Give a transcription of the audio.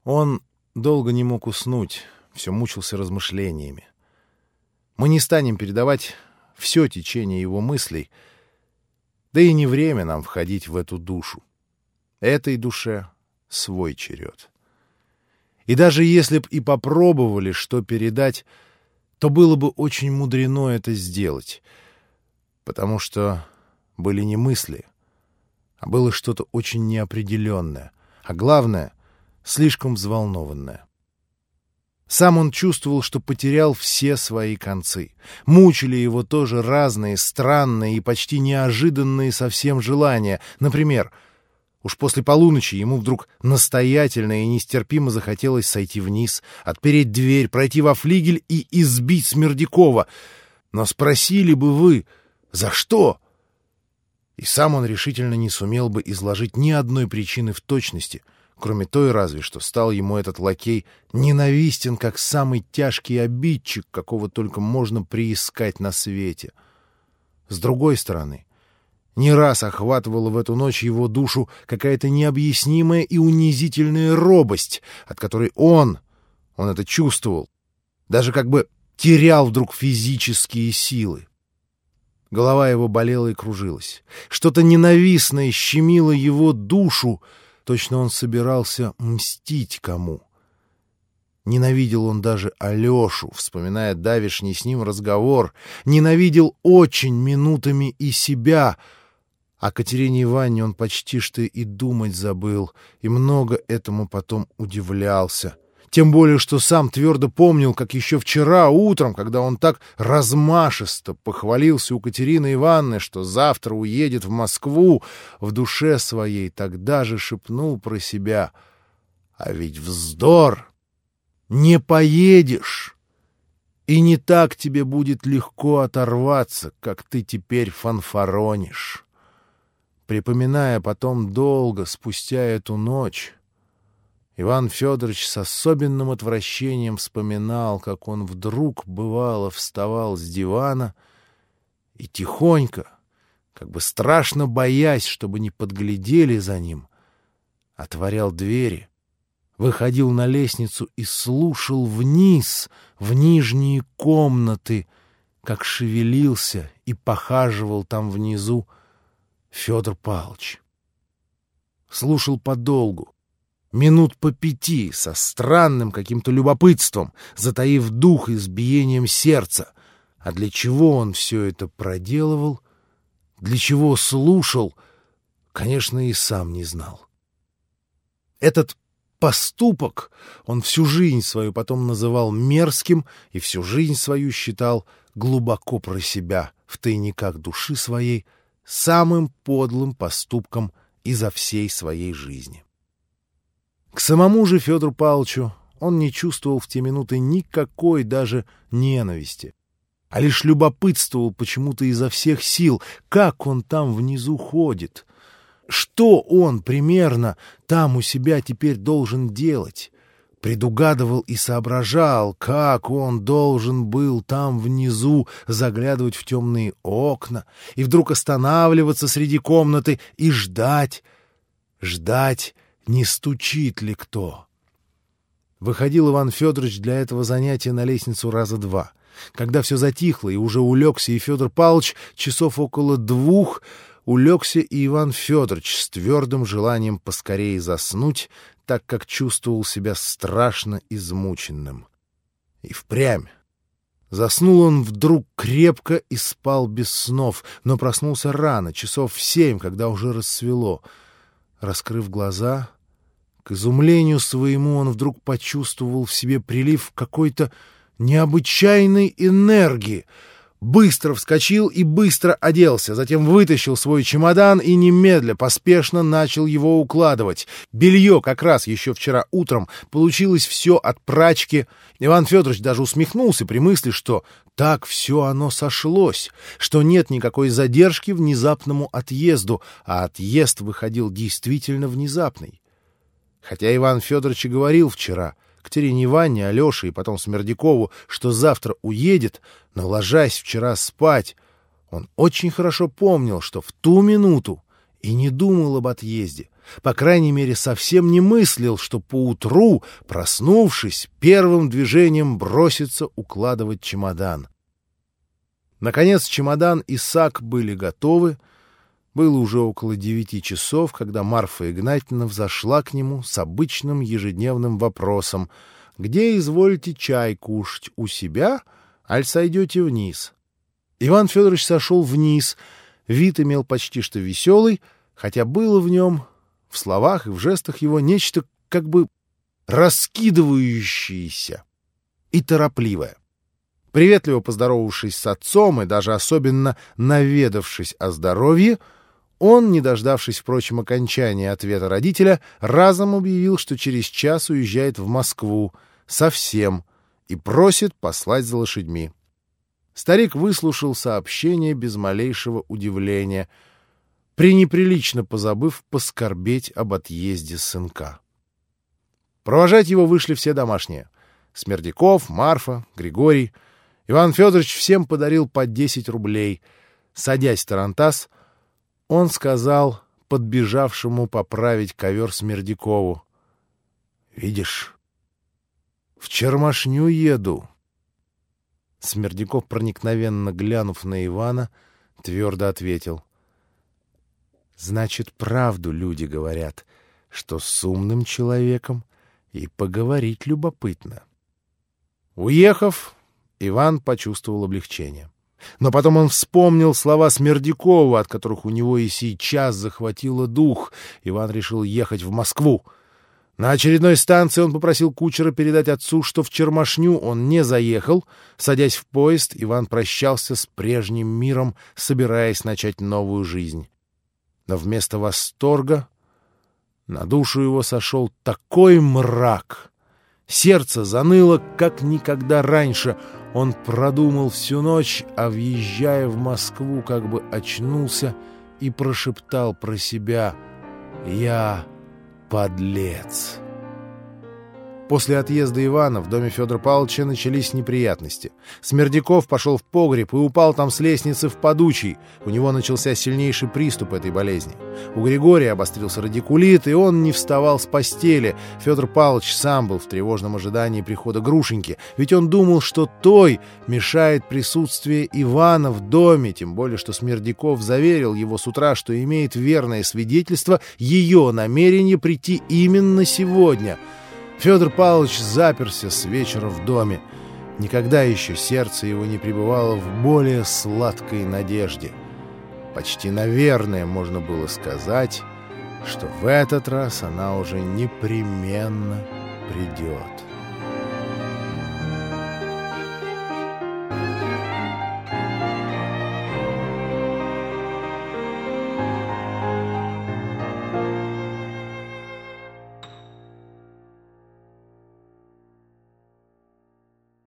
Он долго не мог уснуть, все мучился размышлениями. Мы не станем передавать все течение его мыслей, да и не время нам входить в эту душу. Этой душе свой черед. И даже если б и попробовали что передать, то было бы очень мудрено это сделать, потому что были не мысли, а было что-то очень неопределенное, а главное — слишком взволнованное. Сам он чувствовал, что потерял все свои концы. Мучили его тоже разные, странные и почти неожиданные совсем желания. Например, уж после полуночи ему вдруг настоятельно и нестерпимо захотелось сойти вниз, отпереть дверь, пройти во флигель и избить Смердякова. Но спросили бы вы, за что? И сам он решительно не сумел бы изложить ни одной причины в точности, кроме той разве, что стал ему этот лакей ненавистен, как самый тяжкий обидчик, какого только можно приискать на свете. С другой стороны, не раз охватывала в эту ночь его душу какая-то необъяснимая и унизительная робость, от которой он это чувствовал, даже как бы терял вдруг физические силы. Голова его болела и кружилась. Что-то ненавистное щемило его душу, точно он собирался мстить кому. Ненавидел он даже Алешу, вспоминая давешний с ним разговор, ненавидел очень минутами и себя. О Катерине Ивановне он почти что и думать забыл, и много этому потом удивлялся. Тем более, что сам твердо помнил, как еще вчера утром, когда он так размашисто похвалился у Катерины Ивановны, что завтра уедет в Москву, в душе своей тогда же шепнул про себя: «А ведь вздор! Не поедешь! И не так тебе будет легко оторваться, как ты теперь фанфаронишь». Припоминая потом долго, спустя эту ночь, Иван Федорович с особенным отвращением вспоминал, как он вдруг, бывало, вставал с дивана и тихонько, как бы страшно боясь, чтобы не подглядели за ним, отворял двери, выходил на лестницу и слушал вниз, в нижние комнаты, как шевелился и похаживал там внизу Федор Павлович. Слушал подолгу, минут по 5, со странным каким-то любопытством, затаив дух и с биением сердца. А для чего он все это проделывал, для чего слушал, конечно, и сам не знал. Этот поступок он всю жизнь свою потом называл мерзким и всю жизнь свою считал глубоко про себя, в тайниках души своей, самым подлым поступком изо всей своей жизни. К самому же Федору Павловичу он не чувствовал в те минуты никакой даже ненависти, а лишь любопытствовал почему-то изо всех сил, как он там внизу ходит, что он примерно там у себя теперь должен делать. Предугадывал и соображал, как он должен был там внизу заглядывать в темные окна и вдруг останавливаться среди комнаты и ждать, не стучит ли кто. Выходил Иван Федорович для этого занятия на лестницу раза 2. Когда все затихло и уже улегся и Федор Павлович, часов около 2 улегся и Иван Федорович с твердым желанием поскорее заснуть, так как чувствовал себя страшно измученным. И впрямь. Заснул он вдруг крепко и спал без снов, но проснулся рано, часов в 7, когда уже рассвело. Раскрыв глаза, к изумлению своему он вдруг почувствовал в себе прилив какой-то необычайной энергии. Быстро вскочил и быстро оделся, затем вытащил свой чемодан и немедля, поспешно начал его укладывать. Белье как раз еще вчера утром получилось все от прачки. Иван Федорович даже усмехнулся при мысли, что так все оно сошлось, что нет никакой задержки внезапному отъезду, а отъезд выходил действительно внезапный. Хотя Иван Федорович и говорил вчера Катерине Ивановне, Алёше и потом Смердякову, что завтра уедет, но, ложась вчера спать, он очень хорошо помнил, что в ту минуту и не думал об отъезде. По крайней мере, совсем не мыслил, что поутру, проснувшись, первым движением бросится укладывать чемодан. Наконец чемодан и сак были готовы. Было уже около 9 часов, когда Марфа Игнатьевна взошла к нему с обычным ежедневным вопросом: «Где изволите чай кушать, у себя, аль сойдете вниз?» Иван Федорович сошел вниз. Вид имел почти что веселый, хотя было в нем, в словах и в жестах его, нечто как бы раскидывающееся и торопливое. Приветливо поздоровавшись с отцом и даже особенно наведавшись о здоровье, он, не дождавшись, впрочем, окончания ответа родителя, разом объявил, что через час уезжает в Москву совсем и просит послать за лошадьми. Старик выслушал сообщение без малейшего удивления, пренеприлично позабыв поскорбеть об отъезде сынка. Провожать его вышли все домашние: Смердяков, Марфа, Григорий. Иван Федорович всем подарил по 10 рублей. Садясь в тарантас, он сказал подбежавшему поправить ковер Смердякову: «Видишь, в Чермашню еду». Смердяков, проникновенно глянув на Ивана, твердо ответил: «Значит, правду люди говорят, что с умным человеком и поговорить любопытно». Уехав, Иван почувствовал облегчение. Но потом он вспомнил слова Смердякова, от которых у него и сейчас захватило дух. Иван решил ехать в Москву. На очередной станции он попросил кучера передать отцу, что в Чермашню он не заехал. Садясь в поезд, Иван прощался с прежним миром, собираясь начать новую жизнь. Но вместо восторга на душу его сошел такой мрак. Сердце заныло, как никогда раньше. Он продумал всю ночь, а, въезжая в Москву, как бы очнулся и прошептал про себя: «Я подлец». После отъезда Ивана в доме Федора Павловича начались неприятности. Смердяков пошел в погреб и упал там с лестницы в подучий. У него начался сильнейший приступ этой болезни. У Григория обострился радикулит, и он не вставал с постели. Федор Павлович сам был в тревожном ожидании прихода Грушеньки, ведь он думал, что той мешает присутствие Ивана в доме, тем более что Смердяков заверил его с утра, что имеет верное свидетельство ее намерения прийти именно сегодня. Федор Павлович заперся с вечера в доме. Никогда еще сердце его не пребывало в более сладкой надежде. Почти наверное можно было сказать, что в этот раз она уже непременно придет.